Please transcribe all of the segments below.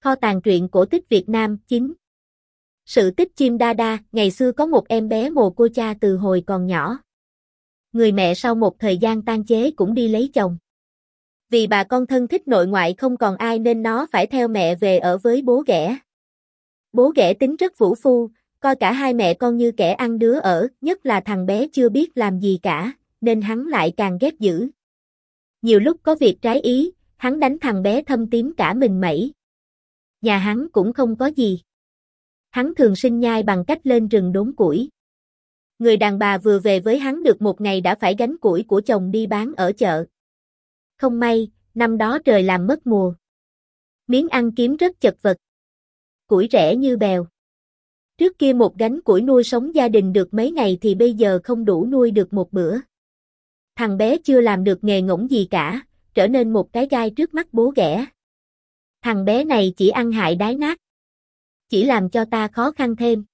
Kho tàng truyện cổ tích Việt Nam 9. Sự tích chim đa đa. Ngày xưa có một em bé mồ côi cha từ hồi còn nhỏ. Người mẹ sau một thời gian tang chế cũng đi lấy chồng. Vì bà con thân thích nội ngoại không còn ai nên nó phải theo mẹ về ở với bố ghẻ. Bố ghẻ tính rất vũ phu, coi cả hai mẹ con như kẻ ăn đứa ở, nhất là thằng bé chưa biết làm gì cả, nên hắn lại càng ghét dữ. Nhiều lúc có việc trái ý, hắn đánh thằng bé thâm tím cả mình mẩy. Nhà hắn cũng không có gì. Hắn thường sinh nhai bằng cách lên rừng đốn củi. Người đàn bà vừa về với hắn được một ngày đã phải gánh củi của chồng đi bán ở chợ. Không may, năm đó trời làm mất mùa. Miếng ăn kiếm rất chật vật. Củi rẻ như bèo. Trước kia một gánh củi nuôi sống gia đình được mấy ngày thì bây giờ không đủ nuôi được một bữa. Thằng bé chưa làm được nghề ngỗng gì cả, trở nên một cái gai trước mắt bố ghẻ. Thằng bé này chỉ ăn hại đái nát. Chỉ làm cho ta khó khăn thêm.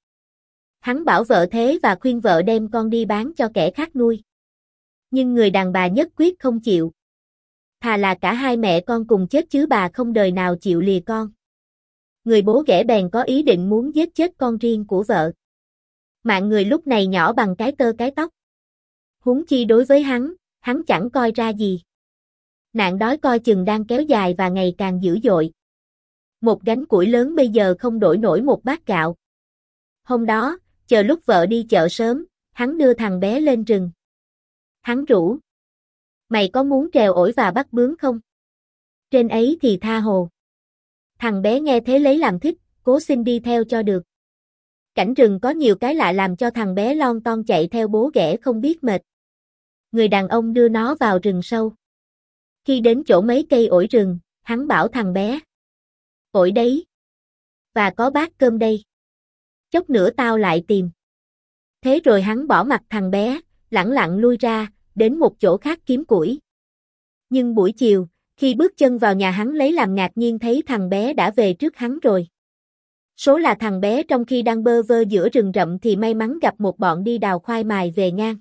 Hắn bảo vợ thế và khuyên vợ đem con đi bán cho kẻ khác nuôi. Nhưng người đàn bà nhất quyết không chịu. Thà là cả hai mẹ con cùng chết chứ bà không đời nào chịu lìa con. Người bố ghẻ bèn có ý định muốn giết chết con riêng của vợ. Mạng người lúc này nhỏ bằng cái tơ cái tóc. Huống chi đối với hắn chẳng coi ra gì. Nạn đói coi chừng đang kéo dài và ngày càng dữ dội. Một gánh củi lớn bây giờ không đổi nổi một bát gạo. Hôm đó, chờ lúc vợ đi chợ sớm, hắn đưa thằng bé lên rừng. Hắn rủ: "Mày có muốn trèo ổi và bắt bướm không? Trên ấy thì tha hồ." Thằng bé nghe thế lấy làm thích, cố xin đi theo cho được. Cảnh rừng có nhiều cái lạ làm cho thằng bé lon ton chạy theo bố ghẻ không biết mệt. Người đàn ông đưa nó vào rừng sâu. Khi đến chỗ mấy cây ổi rừng, hắn bảo thằng bé: "Ổi đấy. Và có bát cơm đây. Chốc nữa tao lại tìm." Thế rồi hắn bỏ mặc thằng bé, lẳng lặng lui ra, đến một chỗ khác kiếm củi. Nhưng buổi chiều, khi bước chân vào nhà hắn lấy làm ngạc nhiên thấy thằng bé đã về trước hắn rồi. Số là thằng bé trong khi đang bơ vơ giữa rừng rậm thì may mắn gặp một bọn đi đào khoai mài về ngang.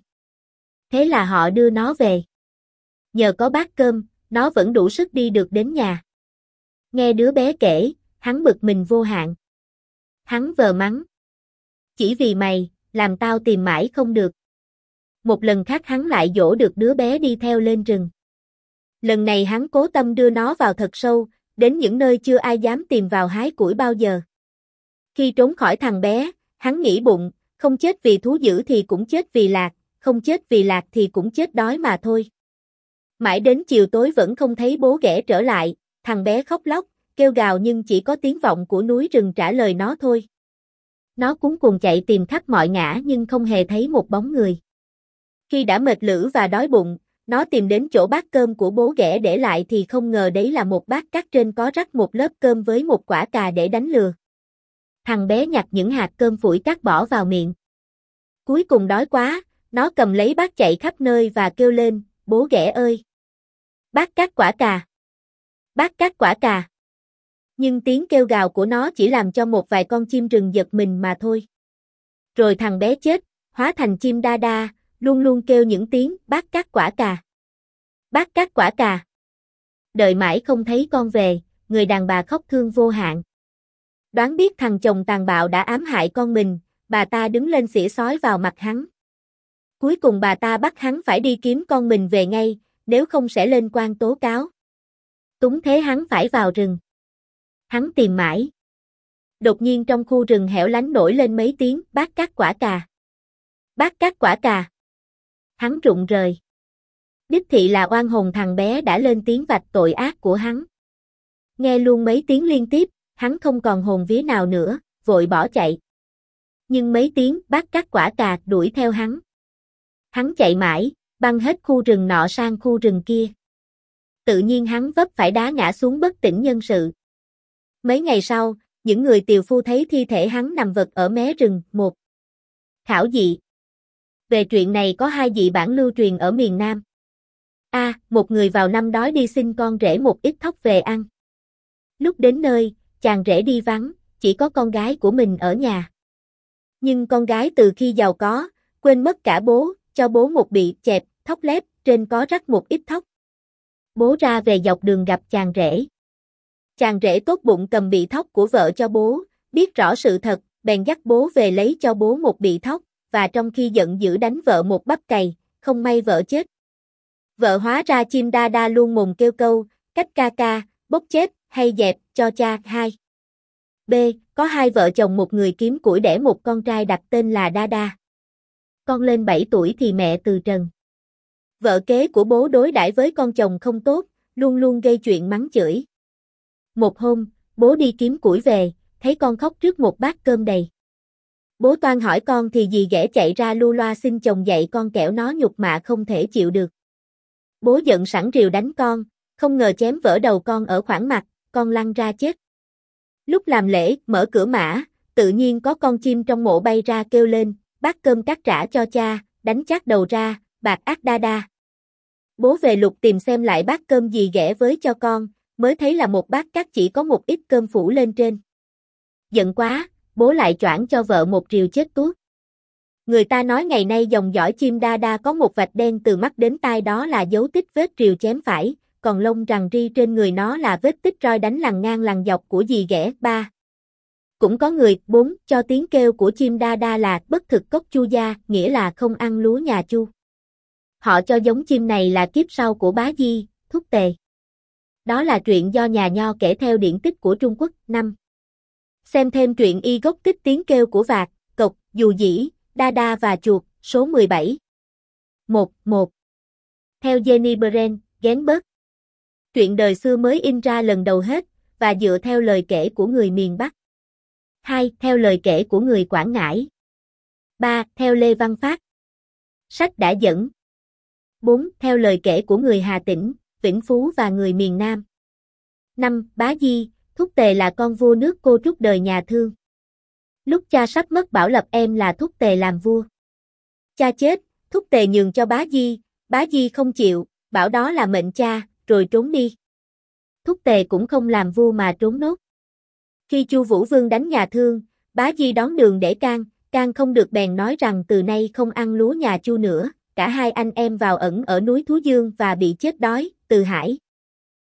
Thế là họ đưa nó về. Nhờ có bát cơm, nó vẫn đủ sức đi được đến nhà. Nghe đứa bé kể, hắn bực mình vô hạn. Hắn vờ mắng: "Chỉ vì mày, làm tao tìm mãi không được." Một lần khác hắn lại dỗ được đứa bé đi theo lên rừng. Lần này hắn cố tâm đưa nó vào thật sâu, đến những nơi chưa ai dám tìm vào hái củi bao giờ. Khi trốn khỏi thằng bé, hắn nghĩ bụng, không chết vì thú dữ thì cũng chết vì lạc, không chết vì lạc thì cũng chết đói mà thôi. Mãi đến chiều tối vẫn không thấy bố ghẻ trở lại, thằng bé khóc lóc, kêu gào nhưng chỉ có tiếng vọng của núi rừng trả lời nó thôi. Nó cuống cuồng chạy tìm khắp mọi ngã nhưng không hề thấy một bóng người. Khi đã mệt lử và đói bụng, nó tìm đến chỗ bát cơm của bố ghẻ để lại thì không ngờ đấy là một bát cát trên có rắc một lớp cơm với một quả cà để đánh lừa. Thằng bé nhặt những hạt cơm phủi cát bỏ vào miệng. Cuối cùng đói quá, nó cầm lấy bát chạy khắp nơi và kêu lên: "Bố ghẻ ơi! Bát cát quả cà! Bát cát quả cà!" Nhưng tiếng kêu gào của nó chỉ làm cho một vài con chim rừng giật mình mà thôi. Rồi thằng bé chết, hóa thành chim đa đa, luôn luôn kêu những tiếng bát cát quả cà. Bát cát quả cà. Đợi mãi không thấy con về, người đàn bà khóc thương vô hạn. Đoán biết thằng chồng tàn bạo đã ám hại con mình, bà ta đứng lên xỉa xói vào mặt hắn. Cuối cùng bà ta bắt hắn phải đi kiếm con mình về ngay, nếu không sẽ lên quan tố cáo. Túng thế hắn phải vào rừng. Hắn tìm mãi. Đột nhiên trong khu rừng hẻo lánh nổi lên mấy tiếng bát cát quả cà. Bát cát quả cà. Hắn rụng rời. Đích thị là oan hồn thằng bé đã lên tiếng vạch tội ác của hắn. Nghe luôn mấy tiếng liên tiếp, hắn không còn hồn vía nào nữa, vội bỏ chạy. Nhưng mấy tiếng bát cát quả cà đuổi theo hắn. Hắn chạy mãi, băng hết khu rừng nọ sang khu rừng kia. Tự nhiên hắn vấp phải đá ngã xuống bất tỉnh nhân sự. Mấy ngày sau, những người tiều phu thấy thi thể hắn nằm vật ở mé rừng. Một khảo dị. Về chuyện này có hai dị bản lưu truyền ở miền Nam. A. Một người vào năm đói đi xin con rể một ít thóc về ăn. Lúc đến nơi, chàng rể đi vắng, chỉ có con gái của mình ở nhà. Nhưng con gái từ khi giàu có, quên mất cả bố, cho bố một bị chẹp, thóc lép, trên có rắc một ít thóc. Bố ra về dọc đường gặp chàng rể. Chàng rể tốt bụng cầm bị thóc của vợ cho bố, biết rõ sự thật, bèn dắt bố về lấy cho bố một bị thóc, và trong khi giận dữ đánh vợ một bắp cày, không may vợ chết. Vợ hóa ra chim đa đa luôn mồm kêu câu, cách ca ca, bốc chết, hay dẹp, cho cha. 2. B. Có hai vợ chồng một người kiếm củi đẻ một con trai đặt tên là Đa Đa. Con lên 7 tuổi thì mẹ từ trần. Vợ kế của bố đối đãi với con chồng không tốt, luôn luôn gây chuyện mắng chửi. Một hôm, bố đi kiếm củi về, thấy con khóc trước một bát cơm đầy. Bố toan hỏi con thì dì ghẻ chạy ra lu loa xin chồng dạy con kẻo nó nhục mạ không thể chịu được. Bố giận sẵn rìu đánh con, không ngờ chém vỡ đầu con ở khoảng mặt, con lăn ra chết. Lúc làm lễ, mở cửa mã, tự nhiên có con chim trong mộ bay ra kêu lên, bát cơm cắt trả cho cha, đánh chát đầu ra, bạc ác Đa Đa. Bố về lục tìm xem lại bát cơm dì ghẻ với cho con, mới thấy là một bát cát chỉ có một ít cơm phủ lên trên. Giận quá, bố lại choảng cho vợ một rìu chết tuốt. Người ta nói ngày nay dòng dõi chim Đa Đa có một vạch đen từ mắt đến tai, đó là dấu tích vết rìu chém phải, còn lông rằn ri trên người nó là vết tích roi đánh lằn ngang lằn dọc của dì ghẻ. 3. Cũng có người 4 cho tiếng kêu của chim Đa Đa là bất thực cốc chu gia, nghĩa là không ăn lúa nhà Chu. Họ cho giống chim này là kiếp sau của Bá Di, Thúc Tề. Đó là truyện do nhà Nho kể theo điển tích của Trung Quốc. 5. Xem thêm truyện y gốc tích tiếng kêu của vạc, cộc, dù dĩ, Đa Đa và chuột, số 17. 1. Theo Jenny Brent, Gainsbourg. Truyện đời xưa mới in ra lần đầu hết, và dựa theo lời kể của người miền Bắc. 2. Theo lời kể của người Quảng Ngãi. 3. Theo Lê Văn Phát. Sách đã dẫn. 4. Theo lời kể của người Hà Tĩnh, Vĩnh Phú và người miền Nam. 5. Bá Di, Thúc Tề là con vua nước Cô Trúc đời nhà Thương. Lúc cha sắp mất bảo lập em là Thúc Tề làm vua. Cha chết, Thúc Tề nhường cho Bá Di không chịu, bảo đó là mệnh cha, rồi trốn đi. Thúc Tề cũng không làm vua mà trốn nốt. Khi Chu Vũ Vương đánh nhà Thương, Bá Di đón đường để can không được bèn nói rằng từ nay không ăn lúa nhà Chu nữa, cả hai anh em vào ẩn ở núi Thú Dương và bị chết đói. Từ Hải.